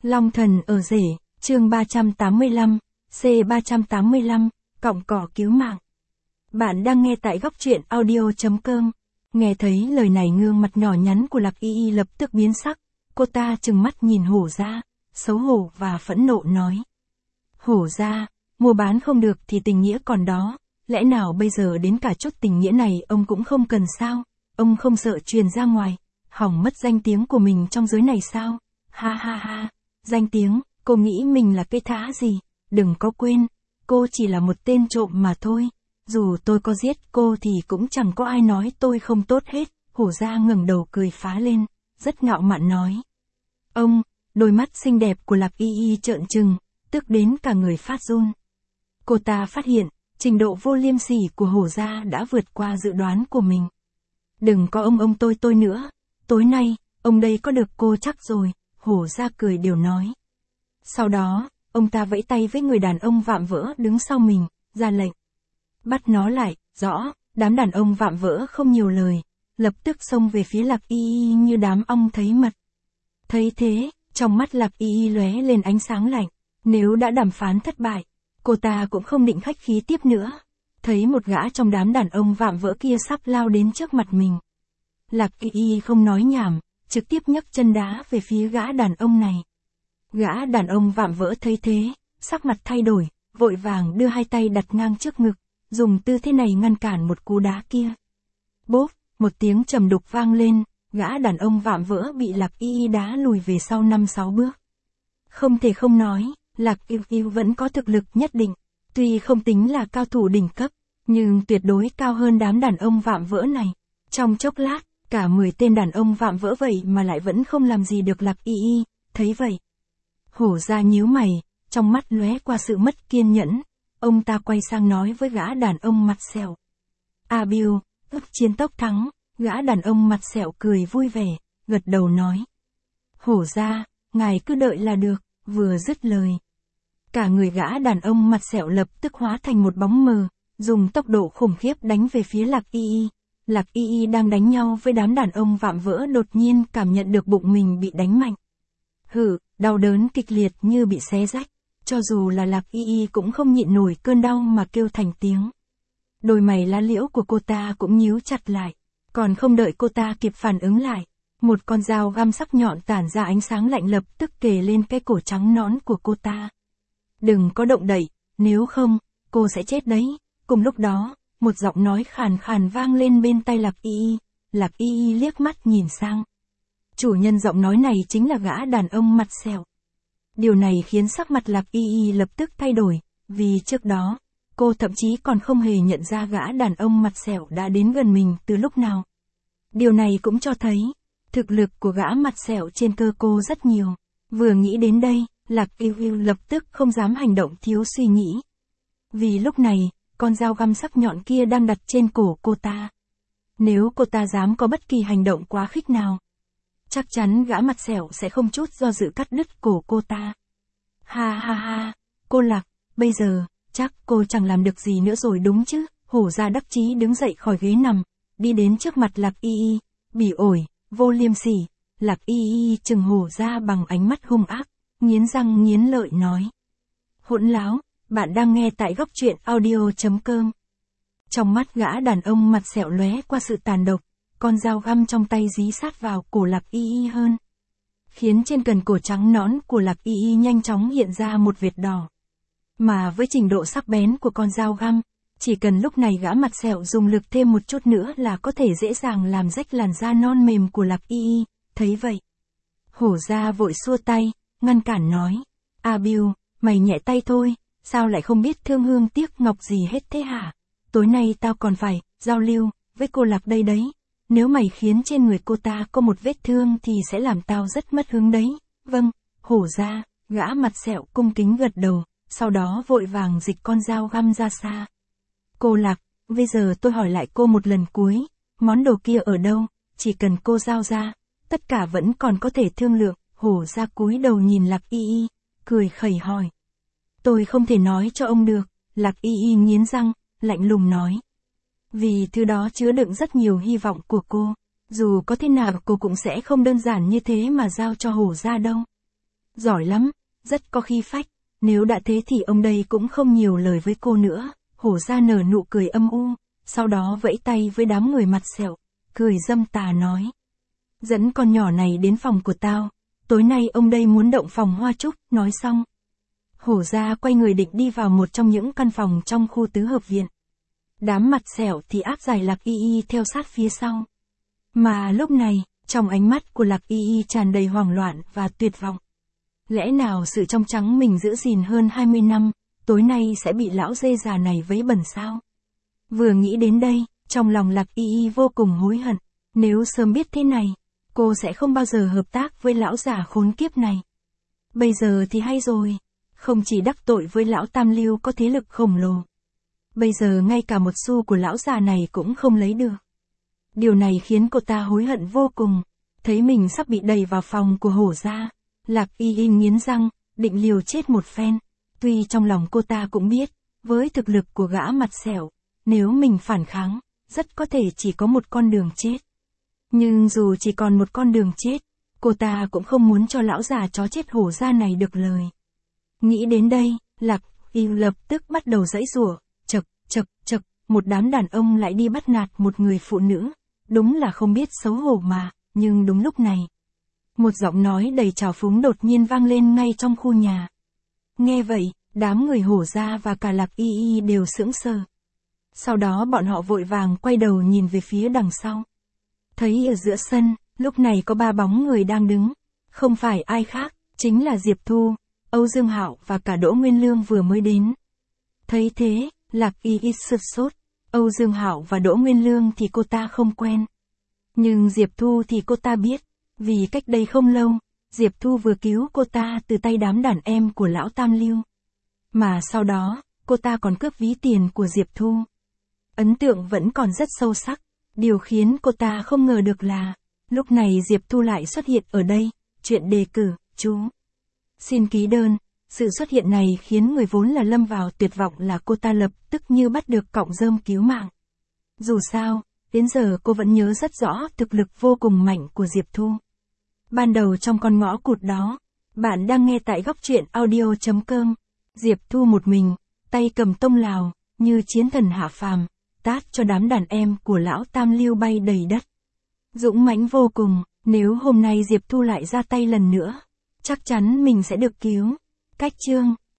Long thần ở rể, chương 385, C385, cọng cỏ cứu mạng. Bạn đang nghe tại góc truyện audio.com. Nghe thấy lời này gương mặt nhỏ nhắn của Lạc Y Y lập tức biến sắc, cô ta trừng mắt nhìn Hổ Gia, xấu hổ và phẫn nộ nói. Hổ Gia, mua bán không được thì tình nghĩa còn đó, lẽ nào bây giờ đến cả chút tình nghĩa này ông cũng không cần sao, ông không sợ truyền ra ngoài, hỏng mất danh tiếng của mình trong giới này sao, ha ha ha, danh tiếng, cô nghĩ mình là cây thá gì, đừng có quên, cô chỉ là một tên trộm mà thôi. Dù tôi có giết cô thì cũng chẳng có ai nói tôi không tốt hết. Hổ Gia ngẩng đầu cười phá lên, rất ngạo mạn nói. Ông, đôi mắt xinh đẹp của Lạc Y Y trợn trừng, tức đến cả người phát run. Cô ta phát hiện, trình độ vô liêm sỉ của Hổ Gia đã vượt qua dự đoán của mình. Đừng có ông tôi nữa, tối nay, ông đây có được cô chắc rồi, Hổ Gia cười đều nói. Sau đó, ông ta vẫy tay với người đàn ông vạm vỡ đứng sau mình, ra lệnh. Bắt nó lại, rõ, đám đàn ông vạm vỡ không nhiều lời, lập tức xông về phía Lạc Y Y như đám ong thấy mật. Thấy thế, trong mắt Lạc Y Y lóe lên ánh sáng lạnh, nếu đã đàm phán thất bại, cô ta cũng không định khách khí tiếp nữa. Thấy một gã trong đám đàn ông vạm vỡ kia sắp lao đến trước mặt mình. Lạc Y Y không nói nhảm, trực tiếp nhấc chân đá về phía gã đàn ông này. Gã đàn ông vạm vỡ thấy thế, sắc mặt thay đổi, vội vàng đưa hai tay đặt ngang trước ngực, dùng tư thế này ngăn cản một cú đá kia. Bốp, một tiếng trầm đục vang lên, gã đàn ông vạm vỡ bị Lạc Y Y đá lùi về sau 5-6 bước. Không thể không nói, Lạc Y Y vẫn có thực lực nhất định, tuy không tính là cao thủ đỉnh cấp, nhưng tuyệt đối cao hơn đám đàn ông vạm vỡ này. Trong chốc lát, cả 10 tên đàn ông vạm vỡ vậy mà lại vẫn không làm gì được Lạc Y Y, thấy vậy. Hổ Gia nhíu mày, trong mắt lóe qua sự mất kiên nhẫn. Ông ta quay sang nói với gã đàn ông mặt sẹo. Bill, ước chiến tốc thắng, gã đàn ông mặt sẹo cười vui vẻ, gật đầu nói. Hổ Gia, ngài cứ đợi là được, vừa dứt lời. Cả người gã đàn ông mặt sẹo lập tức hóa thành một bóng mờ, dùng tốc độ khủng khiếp đánh về phía Lạc Y Y. Lạc Y Y đang đánh nhau với đám đàn ông vạm vỡ đột nhiên cảm nhận được bụng mình bị đánh mạnh. Đau đớn kịch liệt như bị xé rách. Cho dù là Lạc Y Y cũng không nhịn nổi cơn đau mà kêu thành tiếng. Đôi mày lá liễu của cô ta cũng nhíu chặt lại. Còn không đợi cô ta kịp phản ứng lại, một con dao găm sắc nhọn tản ra ánh sáng lạnh lập tức kề lên cái cổ trắng nõn của cô ta. Đừng có động đậy, nếu không, cô sẽ chết đấy. Cùng lúc đó, một giọng nói khàn khàn vang lên bên tai Lạc Y Y. Lạc Y Y liếc mắt nhìn sang. Chủ nhân giọng nói này chính là gã đàn ông mặt sẹo. Điều này khiến sắc mặt Lạc Y Y lập tức thay đổi, vì trước đó, cô thậm chí còn không hề nhận ra gã đàn ông mặt sẹo đã đến gần mình từ lúc nào. Điều này cũng cho thấy, thực lực của gã mặt sẹo trên cơ cô rất nhiều. Vừa nghĩ đến đây, Lạc Y Y lập tức không dám hành động thiếu suy nghĩ. Vì lúc này, con dao găm sắc nhọn kia đang đặt trên cổ cô ta. Nếu cô ta dám có bất kỳ hành động quá khích nào, chắc chắn gã mặt sẹo sẽ không chút do dự cắt đứt cổ cô ta. Ha ha ha, cô Lạc, bây giờ, chắc cô chẳng làm được gì nữa rồi đúng chứ? Hổ Gia đắc chí đứng dậy khỏi ghế nằm, đi đến trước mặt Lạc Y Y, bỉ ổi, vô liêm sỉ. Lạc Y Y trừng Hổ Gia bằng ánh mắt hung ác, nghiến răng nghiến lợi nói. Hỗn láo, bạn đang nghe tại góc truyện audio.com. Trong mắt gã đàn ông mặt sẹo lóe qua sự tàn độc. Con dao găm trong tay dí sát vào cổ Lạc Y Y hơn, khiến trên cần cổ trắng nõn của Lạc Y Y nhanh chóng hiện ra một vệt đỏ. Mà với trình độ sắc bén của con dao găm, chỉ cần lúc này gã mặt sẹo dùng lực thêm một chút nữa là có thể dễ dàng làm rách làn da non mềm của Lạc Y Y. Thấy vậy, Hổ Gia vội xua tay, ngăn cản nói. Bill, mày nhẹ tay thôi, sao lại không biết thương hương tiếc ngọc gì hết thế hả? Tối nay tao còn phải giao lưu với cô Lạc đây đấy. Nếu mày khiến trên người cô ta có một vết thương thì sẽ làm tao rất mất hứng đấy. Vâng, Hổ Gia, gã mặt sẹo cung kính gật đầu, sau đó vội vàng dịch con dao găm ra xa. Cô Lạc, bây giờ tôi hỏi lại cô một lần cuối, món đồ kia ở đâu, chỉ cần cô giao ra, tất cả vẫn còn có thể thương lượng. Hổ Gia cúi đầu nhìn Lạc Y Y, cười khẩy hỏi. Tôi không thể nói cho ông được, Lạc Y Y nghiến răng, lạnh lùng nói. Vì thứ đó chứa đựng rất nhiều hy vọng của cô. Dù có thế nào cô cũng sẽ không đơn giản như thế mà giao cho Hổ Gia đâu. giỏi lắm, rất có khí phách, nếu đã thế thì ông đây cũng không nhiều lời với cô nữa. Hổ ra nở nụ cười âm u, sau đó vẫy tay với đám người mặt sẹo, cười dâm tà nói. Dẫn con nhỏ này đến phòng của tao, tối nay ông đây muốn động phòng hoa trúc. Nói xong, hổ ra quay người định đi vào một trong những căn phòng trong khu tứ hợp viện. Đám mặt sẹo thì áp giải Lạc Y Y theo sát phía sau. Mà lúc này, trong ánh mắt của Lạc Y Y tràn đầy hoảng loạn và tuyệt vọng. Lẽ nào sự trong trắng mình giữ gìn hơn 20 năm, tối nay sẽ bị lão dê già này vấy bẩn sao? Vừa nghĩ đến đây, trong lòng Lạc Y Y vô cùng hối hận. Nếu sớm biết thế này, cô sẽ không bao giờ hợp tác với lão già khốn kiếp này. Bây giờ thì hay rồi, không chỉ đắc tội với lão Tam Lưu có thế lực khổng lồ. Bây giờ ngay cả một xu của lão già này cũng không lấy được. Điều này khiến cô ta hối hận vô cùng, thấy mình sắp bị đẩy vào phòng của hổ gia. Lạc Y Y nghiến răng, định liều chết một phen. Tuy trong lòng cô ta cũng biết, với thực lực của gã mặt sẹo, nếu mình phản kháng, rất có thể chỉ có một con đường chết. Nhưng dù chỉ còn một con đường chết, cô ta cũng không muốn cho lão già chó chết hổ gia này được lời. Nghĩ đến đây, Lạc Y lập tức bắt đầu giãy giụa, chậc, chậc, chậc, một đám đàn ông lại đi bắt nạt một người phụ nữ, đúng là không biết xấu hổ mà. Nhưng đúng lúc này, một giọng nói đầy trào phúng đột nhiên vang lên ngay trong khu nhà. Nghe vậy, đám người hổ gia và cả Lạc Y Y đều sững sờ. Sau đó bọn họ vội vàng quay đầu nhìn về phía đằng sau. Thấy ở giữa sân, lúc này có 3 bóng người đang đứng. Không phải ai khác, chính là Diệp Thu, Âu Dương Hạo và cả Đỗ Nguyên Lương vừa mới đến. Thấy thế, Lạc Y Y sửng sốt. Âu Dương Hạo và Đỗ Nguyên Lương thì cô ta không quen. Nhưng Diệp Thu thì cô ta biết, vì cách đây không lâu, Diệp Thu vừa cứu cô ta từ tay đám đàn em của lão Tam Lưu. Mà sau đó, cô ta còn cướp ví tiền của Diệp Thu. Ấn tượng vẫn còn rất sâu sắc. Điều khiến cô ta không ngờ được là, lúc này Diệp Thu lại xuất hiện ở đây. Chuyện đề cử, chú xin ký đơn. Sự xuất hiện này khiến người vốn là lâm vào tuyệt vọng là cô ta lập tức như bắt được cọng rơm cứu mạng. Dù sao, đến giờ cô vẫn nhớ rất rõ thực lực vô cùng mạnh của Diệp Thu. Ban đầu trong con ngõ cụt đó, bạn đang nghe tại góc truyện audio.com. Diệp Thu một mình, tay cầm tông lào, như chiến thần hạ phàm, tát cho đám đàn em của lão Tam Lưu bay đầy đất. Dũng mãnh vô cùng, nếu hôm nay Diệp Thu lại ra tay lần nữa, chắc chắn mình sẽ được cứu. Cách chương